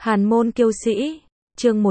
Hàn môn kiêu sĩ, chương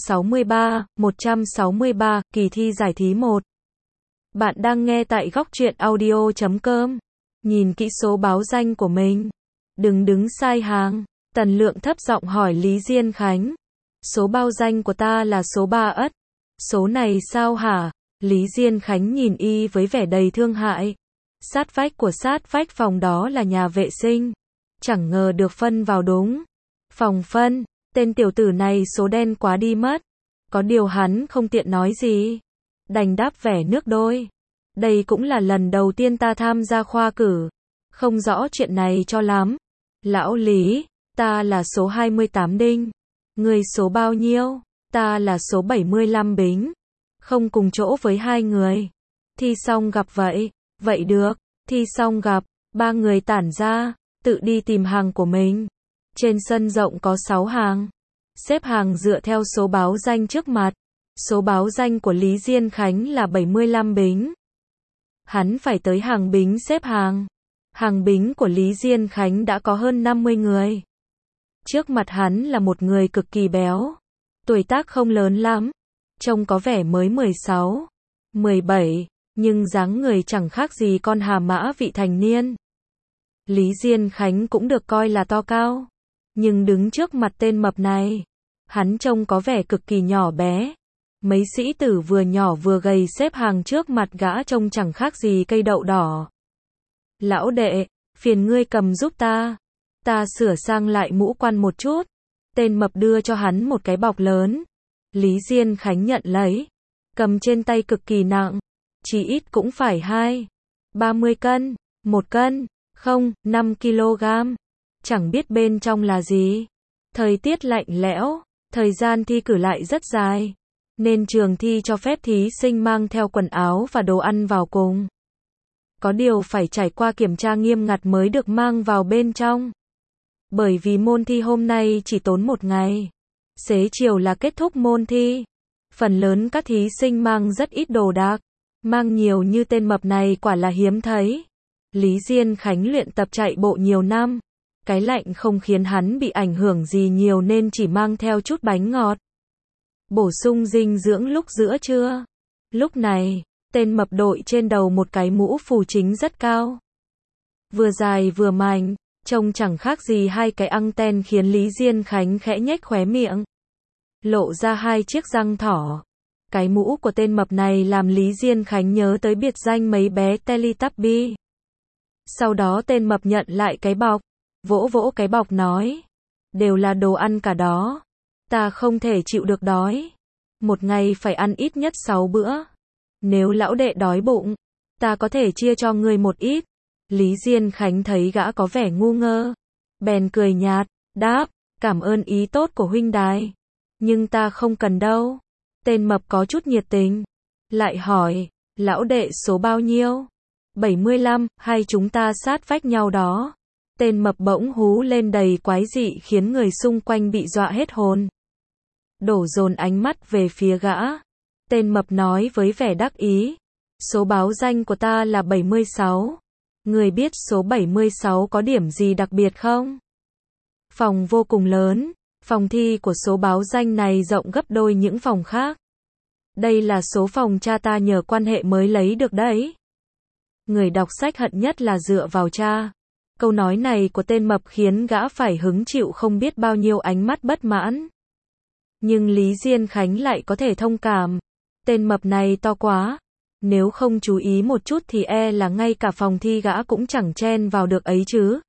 163, kỳ thi giải thí 1. Bạn đang nghe tại góc truyện audio.com. Nhìn kỹ số báo danh của mình. Đừng đứng sai hàng. Tần Lượng thấp giọng hỏi Lý Diên Khánh. Số báo danh của ta là số 3 ất. Số này sao hả? Lý Diên Khánh nhìn y với vẻ đầy thương hại. Sát vách phòng đó là nhà vệ sinh. Chẳng ngờ được phân vào đúng phòng phân. Tên tiểu tử này số đen quá đi mất. Có điều hắn không tiện nói gì. Đành đáp vẻ nước đôi. Đây cũng là lần đầu tiên ta tham gia khoa cử. Không rõ chuyện này cho lắm. Lão Lý, ta là số 28 đinh. Người số bao nhiêu? Ta là số 75 bính. Không cùng chỗ với hai người. Thi xong gặp vậy. Vậy được. Thi xong gặp. Ba người tản ra. Tự đi tìm hàng của mình. Trên sân rộng có 6 hàng. Xếp hàng dựa theo số báo danh trước mặt. Số báo danh của Lý Diên Khánh là 75 bính. Hắn phải tới hàng bính xếp hàng. Hàng bính của Lý Diên Khánh đã có hơn 50 người. Trước mặt hắn là một người cực kỳ béo. Tuổi tác không lớn lắm. Trông có vẻ mới 16, 17, nhưng dáng người chẳng khác gì con hà mã vị thành niên. Lý Diên Khánh cũng được coi là to cao. Nhưng đứng trước mặt tên mập này, hắn trông có vẻ cực kỳ nhỏ bé. Mấy sĩ tử vừa nhỏ vừa gầy xếp hàng trước mặt gã trông chẳng khác gì cây đậu đỏ. Lão đệ, phiền ngươi cầm giúp ta. Ta sửa sang lại mũ quan một chút. Tên mập đưa cho hắn một cái bọc lớn. Lý Diên Khánh nhận lấy. Cầm trên tay cực kỳ nặng. Chỉ ít cũng phải 30 cân, 1 cân, không, 5 kg. Chẳng biết bên trong là gì. Thời tiết lạnh lẽo, thời gian thi cử lại rất dài. Nên trường thi cho phép thí sinh mang theo quần áo và đồ ăn vào cùng. Có điều phải trải qua kiểm tra nghiêm ngặt mới được mang vào bên trong. Bởi vì môn thi hôm nay chỉ tốn 1 ngày. Xế chiều là kết thúc môn thi. Phần lớn các thí sinh mang rất ít đồ đạc. Mang nhiều như tên mập này quả là hiếm thấy. Lý Diên Khánh luyện tập chạy bộ nhiều năm. Cái lạnh không khiến hắn bị ảnh hưởng gì nhiều nên chỉ mang theo chút bánh ngọt. Bổ sung dinh dưỡng lúc giữa trưa. Lúc này, tên mập đội trên đầu một cái mũ phù chính rất cao. Vừa dài vừa mảnh, trông chẳng khác gì hai cái anten khiến Lý Diên Khánh khẽ nhếch khóe miệng. Lộ ra 2 chiếc răng thỏ. Cái mũ của tên mập này làm Lý Diên Khánh nhớ tới biệt danh mấy bé Teletubby. Sau đó tên mập nhận lại cái bọc. Vỗ vỗ cái bọc nói. Đều là đồ ăn cả đó. Ta không thể chịu được đói. Một ngày phải ăn ít nhất 6 bữa. Nếu lão đệ đói bụng, ta có thể chia cho ngươi một ít. Lý Diên Khánh thấy gã có vẻ ngu ngơ. Bèn cười nhạt, đáp, cảm ơn ý tốt của huynh đài. Nhưng ta không cần đâu. Tên mập có chút nhiệt tình. Lại hỏi, lão đệ số bao nhiêu? 75, hay chúng ta sát vách nhau đó. Tên mập bỗng hú lên đầy quái dị khiến người xung quanh bị dọa hết hồn. Đổ dồn ánh mắt về phía gã. Tên mập nói với vẻ đắc ý. Số báo danh của ta là 76. Người biết số 76 có điểm gì đặc biệt không? Phòng vô cùng lớn. Phòng thi của số báo danh này rộng gấp đôi những phòng khác. Đây là số phòng cha ta nhờ quan hệ mới lấy được đấy. Người đọc sách hận nhất là dựa vào cha. Câu nói này của tên mập khiến gã phải hứng chịu không biết bao nhiêu ánh mắt bất mãn. Nhưng Lý Diên Khánh lại có thể thông cảm. Tên mập này to quá. Nếu không chú ý một chút thì là ngay cả phòng thi gã cũng chẳng chen vào được ấy chứ.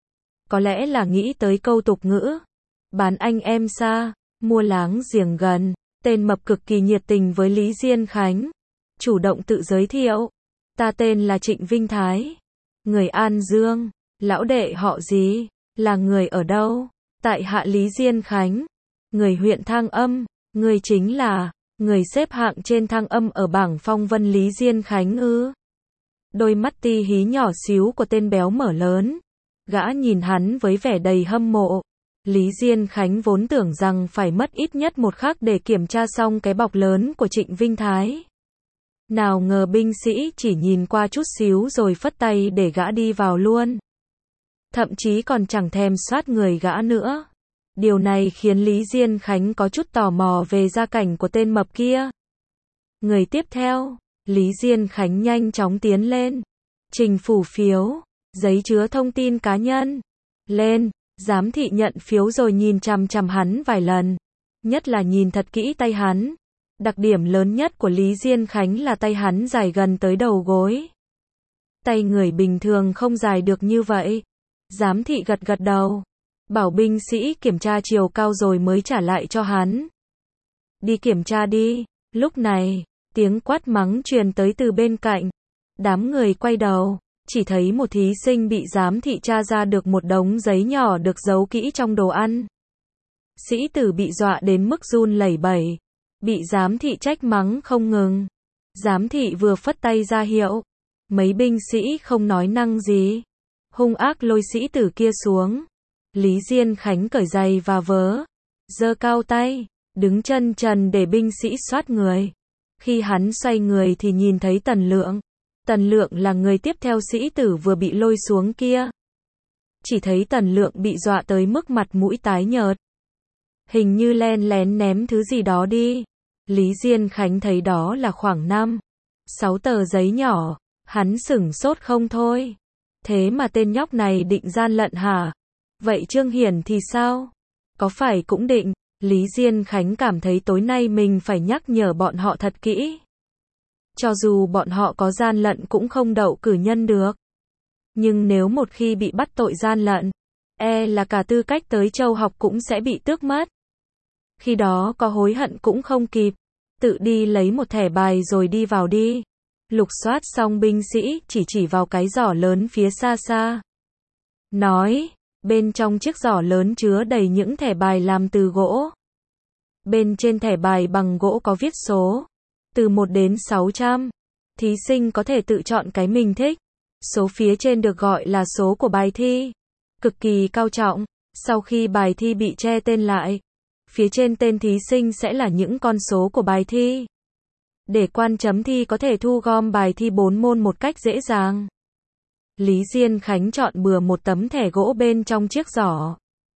Có lẽ là nghĩ tới câu tục ngữ. Bán anh em xa, mua láng giềng gần. Tên mập cực kỳ nhiệt tình với Lý Diên Khánh. Chủ động tự giới thiệu. Ta tên là Trịnh Vinh Thái. Người An Dương. Lão đệ họ gì? Là người ở đâu? Tại hạ Lý Diên Khánh. Người huyện Thang Âm. Người chính là người xếp hạng trên Thang Âm ở bảng phong vân Lý Diên Khánh ư? Đôi mắt ti hí nhỏ xíu của tên béo mở lớn. Gã nhìn hắn với vẻ đầy hâm mộ. Lý Diên Khánh vốn tưởng rằng phải mất ít nhất 1 khắc để kiểm tra xong cái bọc lớn của Trịnh Vinh Thái. Nào ngờ binh sĩ chỉ nhìn qua chút xíu rồi phất tay để gã đi vào luôn. Thậm chí còn chẳng thèm soát người gã nữa. Điều này khiến Lý Diên Khánh có chút tò mò về gia cảnh của tên mập kia. Người tiếp theo, Lý Diên Khánh nhanh chóng tiến lên. Trình phủ phiếu, giấy chứa thông tin cá nhân. Lên, giám thị nhận phiếu rồi nhìn chằm chằm hắn vài lần. Nhất là nhìn thật kỹ tay hắn. Đặc điểm lớn nhất của Lý Diên Khánh là tay hắn dài gần tới đầu gối. Tay người bình thường không dài được như vậy. Giám thị gật gật đầu. Bảo binh sĩ kiểm tra chiều cao rồi mới trả lại cho hắn. Đi kiểm tra đi. Lúc này, tiếng quát mắng truyền tới từ bên cạnh. Đám người quay đầu, chỉ thấy một thí sinh bị giám thị tra ra được một đống giấy nhỏ được giấu kỹ trong đồ ăn. Sĩ tử bị dọa đến mức run lẩy bẩy. Bị giám thị trách mắng không ngừng. Giám thị vừa phất tay ra hiệu. Mấy binh sĩ không nói năng gì. Hung ác lôi sĩ tử kia xuống. Lý Diên Khánh cởi giày và vớ. Giơ cao tay. Đứng chân trần để binh sĩ soát người. Khi hắn xoay người thì nhìn thấy Tần Lượng. Tần Lượng là người tiếp theo sĩ tử vừa bị lôi xuống kia. Chỉ thấy Tần Lượng bị dọa tới mức mặt mũi tái nhợt. Hình như len lén ném thứ gì đó đi. Lý Diên Khánh thấy đó là khoảng 5-6 tờ giấy nhỏ. Hắn sửng sốt không thôi. Thế mà tên nhóc này định gian lận hả? Vậy Trương Hiển thì sao? Có phải cũng định? Lý Diên Khánh cảm thấy tối nay mình phải nhắc nhở bọn họ thật kỹ. Cho dù bọn họ có gian lận cũng không đậu cử nhân được. Nhưng nếu một khi bị bắt tội gian lận, là cả tư cách tới châu học cũng sẽ bị tước mất. Khi đó có hối hận cũng không kịp. Tự đi lấy một thẻ bài rồi đi vào đi. Lục soát xong binh sĩ chỉ vào cái giỏ lớn phía xa xa. Nói, bên trong chiếc giỏ lớn chứa đầy những thẻ bài làm từ gỗ. Bên trên thẻ bài bằng gỗ có viết số. Từ 1 đến 600. Thí sinh có thể tự chọn cái mình thích. Số phía trên được gọi là số của bài thi. Cực kỳ cao trọng. Sau khi bài thi bị che tên lại, phía trên tên thí sinh sẽ là những con số của bài thi. Để quan chấm thi có thể thu gom bài thi 4 môn một cách dễ dàng. Lý Diên Khánh chọn bừa một tấm thẻ gỗ bên trong chiếc giỏ.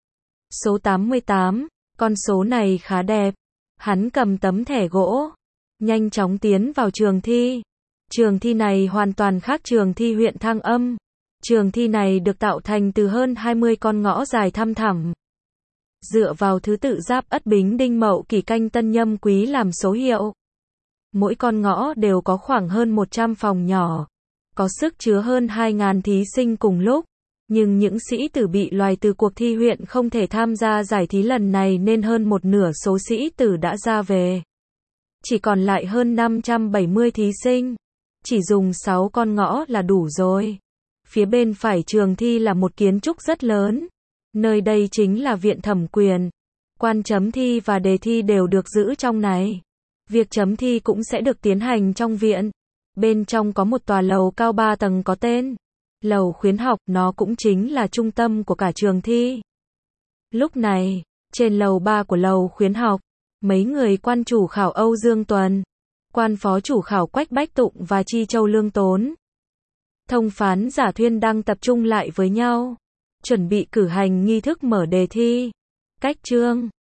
Số 88, con số này khá đẹp. Hắn cầm tấm thẻ gỗ, nhanh chóng tiến vào trường thi. Trường thi này hoàn toàn khác trường thi huyện Thăng Âm. Trường thi này được tạo thành từ hơn 20 con ngõ dài thăm thẳm. Dựa vào thứ tự Giáp Ất Bính Đinh Mậu Kỷ Canh Tân Nhâm Quý làm số hiệu. Mỗi con ngõ đều có khoảng hơn 100 phòng nhỏ. Có sức chứa hơn 2.000 thí sinh cùng lúc. Nhưng những sĩ tử bị loại từ cuộc thi huyện không thể tham gia giải thí lần này nên hơn một nửa số sĩ tử đã ra về. Chỉ còn lại hơn 570 thí sinh. Chỉ dùng 6 con ngõ là đủ rồi. Phía bên phải trường thi là một kiến trúc rất lớn. Nơi đây chính là viện thẩm quyền. Quan chấm thi và đề thi đều được giữ trong này. Việc chấm thi cũng sẽ được tiến hành trong viện. Bên trong có một tòa lầu cao 3 tầng có tên lầu khuyến học, nó cũng chính là trung tâm của cả trường thi. Lúc này, trên lầu 3 của lầu khuyến học, mấy người quan chủ khảo Âu Dương Tuần, quan phó chủ khảo Quách Bách Tụng và Chi Châu Lương Tốn, thông phán Giả Thuyên đang tập trung lại với nhau, chuẩn bị cử hành nghi thức mở đề thi. Cách chương